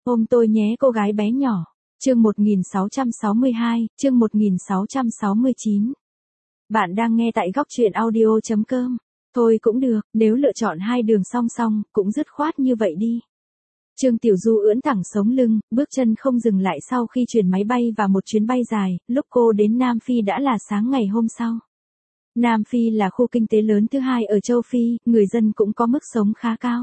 Ôm tôi nhé cô gái bé nhỏ. Chương 1662, chương 1669. Bạn đang nghe tại góc truyện audio.com. Thôi cũng được, nếu lựa chọn hai đường song song, cũng dứt khoát như vậy đi. Trương Tiểu Du ưỡn thẳng sống lưng, bước chân không dừng lại sau khi chuyển máy bay và một chuyến bay dài, lúc cô đến Nam Phi đã là sáng ngày hôm sau. Nam Phi là khu kinh tế lớn thứ hai ở châu Phi, người dân cũng có mức sống khá cao.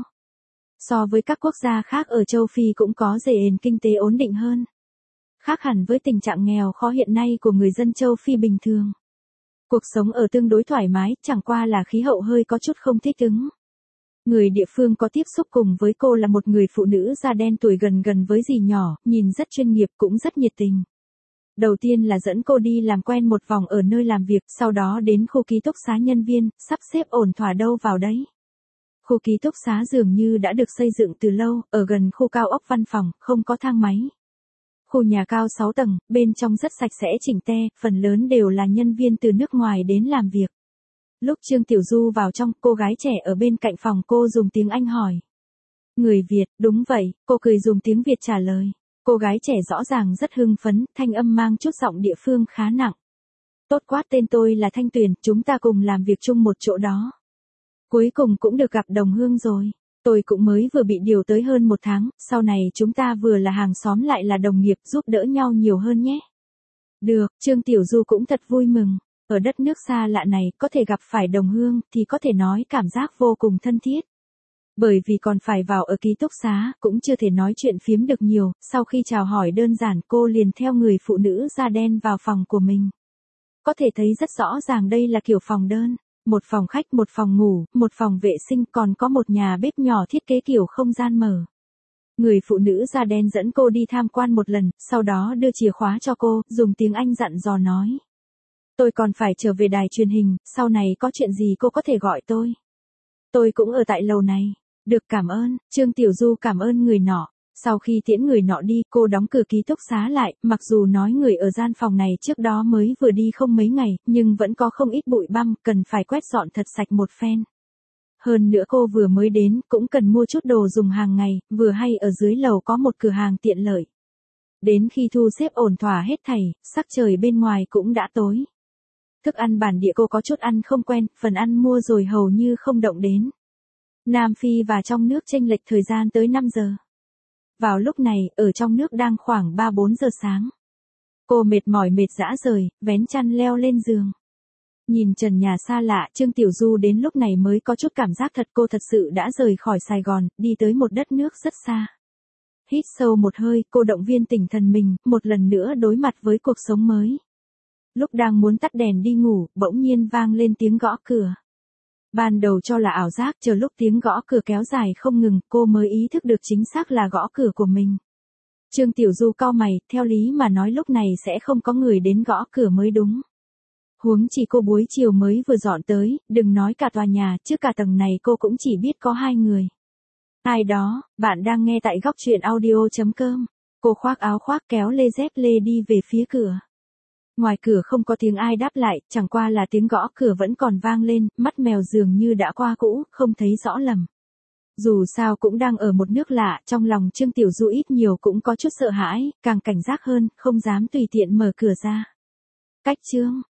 So với các quốc gia khác ở châu Phi cũng có nền kinh tế ổn định hơn. Khác hẳn với tình trạng nghèo khó hiện nay của người dân châu Phi bình thường. Cuộc sống ở tương đối thoải mái, chẳng qua là khí hậu hơi có chút không thích ứng. Người địa phương có tiếp xúc cùng với cô là một người phụ nữ da đen tuổi gần với dì nhỏ, nhìn rất chuyên nghiệp cũng rất nhiệt tình. Đầu tiên là dẫn cô đi làm quen một vòng ở nơi làm việc, sau đó đến khu ký túc xá nhân viên, sắp xếp ổn thỏa đâu vào đấy. Khu ký túc xá dường như đã được xây dựng từ lâu, ở gần khu cao ốc văn phòng, không có thang máy. Khu nhà cao 6 tầng, bên trong rất sạch sẽ chỉnh te, phần lớn đều là nhân viên từ nước ngoài đến làm việc. Lúc Trương Tiểu Du vào trong, cô gái trẻ ở bên cạnh phòng cô dùng tiếng Anh hỏi. Người Việt, đúng vậy, cô cười dùng tiếng Việt trả lời. Cô gái trẻ rõ ràng rất hưng phấn, thanh âm mang chút giọng địa phương khá nặng. Tốt quá, tên tôi là Thanh Tuyền, chúng ta cùng làm việc chung một chỗ đó. Cuối cùng cũng được gặp đồng hương rồi. Tôi cũng mới vừa bị điều tới hơn 1 tháng, sau này chúng ta vừa là hàng xóm lại là đồng nghiệp, giúp đỡ nhau nhiều hơn nhé. Được, Trương Tiểu Du cũng thật vui mừng. Ở đất nước xa lạ này, có thể gặp phải đồng hương, thì có thể nói cảm giác vô cùng thân thiết. Bởi vì còn phải vào ở ký túc xá, cũng chưa thể nói chuyện phiếm được nhiều, sau khi chào hỏi đơn giản cô liền theo người phụ nữ da đen vào phòng của mình. Có thể thấy rất rõ ràng đây là kiểu phòng đơn. Một phòng khách, một phòng ngủ, một phòng vệ sinh, còn có một nhà bếp nhỏ thiết kế kiểu không gian mở. Người phụ nữ da đen dẫn cô đi tham quan một lần, sau đó đưa chìa khóa cho cô, dùng tiếng Anh dặn dò nói. Tôi còn phải trở về đài truyền hình, sau này có chuyện gì cô có thể gọi tôi. Tôi cũng ở tại lầu này. Được, cảm ơn. Trương Tiểu Du cảm ơn người nọ. Sau khi tiễn người nọ đi, cô đóng cửa ký túc xá lại, mặc dù nói người ở gian phòng này trước đó mới vừa đi không mấy ngày, nhưng vẫn có không ít bụi băm, cần phải quét dọn thật sạch một phen. Hơn nữa cô vừa mới đến, cũng cần mua chút đồ dùng hàng ngày, vừa hay ở dưới lầu có một cửa hàng tiện lợi. Đến khi thu xếp ổn thỏa hết thảy, sắc trời bên ngoài cũng đã tối. Thức ăn bản địa cô có chút ăn không quen, phần ăn mua rồi hầu như không động đến. Nam Phi và trong nước chênh lệch thời gian tới 5 giờ. Vào lúc này, ở trong nước đang khoảng 3-4 giờ sáng. Cô mệt mỏi mệt rã rời, vén chăn leo lên giường. Nhìn trần nhà xa lạ, Trương Tiểu Du đến lúc này mới có chút cảm giác thật, cô thật sự đã rời khỏi Sài Gòn, đi tới một đất nước rất xa. Hít sâu một hơi, cô động viên tinh thần mình, một lần nữa đối mặt với cuộc sống mới. Lúc đang muốn tắt đèn đi ngủ, bỗng nhiên vang lên tiếng gõ cửa. Ban đầu cho là ảo giác, chờ lúc tiếng gõ cửa kéo dài không ngừng, cô mới ý thức được chính xác là gõ cửa của mình. Trương Tiểu Du cau mày, theo lý mà nói lúc này sẽ không có người đến gõ cửa mới đúng. Huống chỉ cô buổi chiều mới vừa dọn tới, đừng nói cả tòa nhà, chứ cả tầng này cô cũng chỉ biết có 2 người. Ai đó, bạn đang nghe tại góc truyện audio.com. Cô khoác áo khoác kéo lê dép lê đi về phía cửa. Ngoài cửa không có tiếng ai đáp lại, chẳng qua là tiếng gõ cửa vẫn còn vang lên, mắt mèo dường như đã qua cũ, không thấy rõ lầm. Dù sao cũng đang ở một nước lạ, trong lòng Trương Tiểu Du ít nhiều cũng có chút sợ hãi, càng cảnh giác hơn, không dám tùy tiện mở cửa ra. Cách Trương,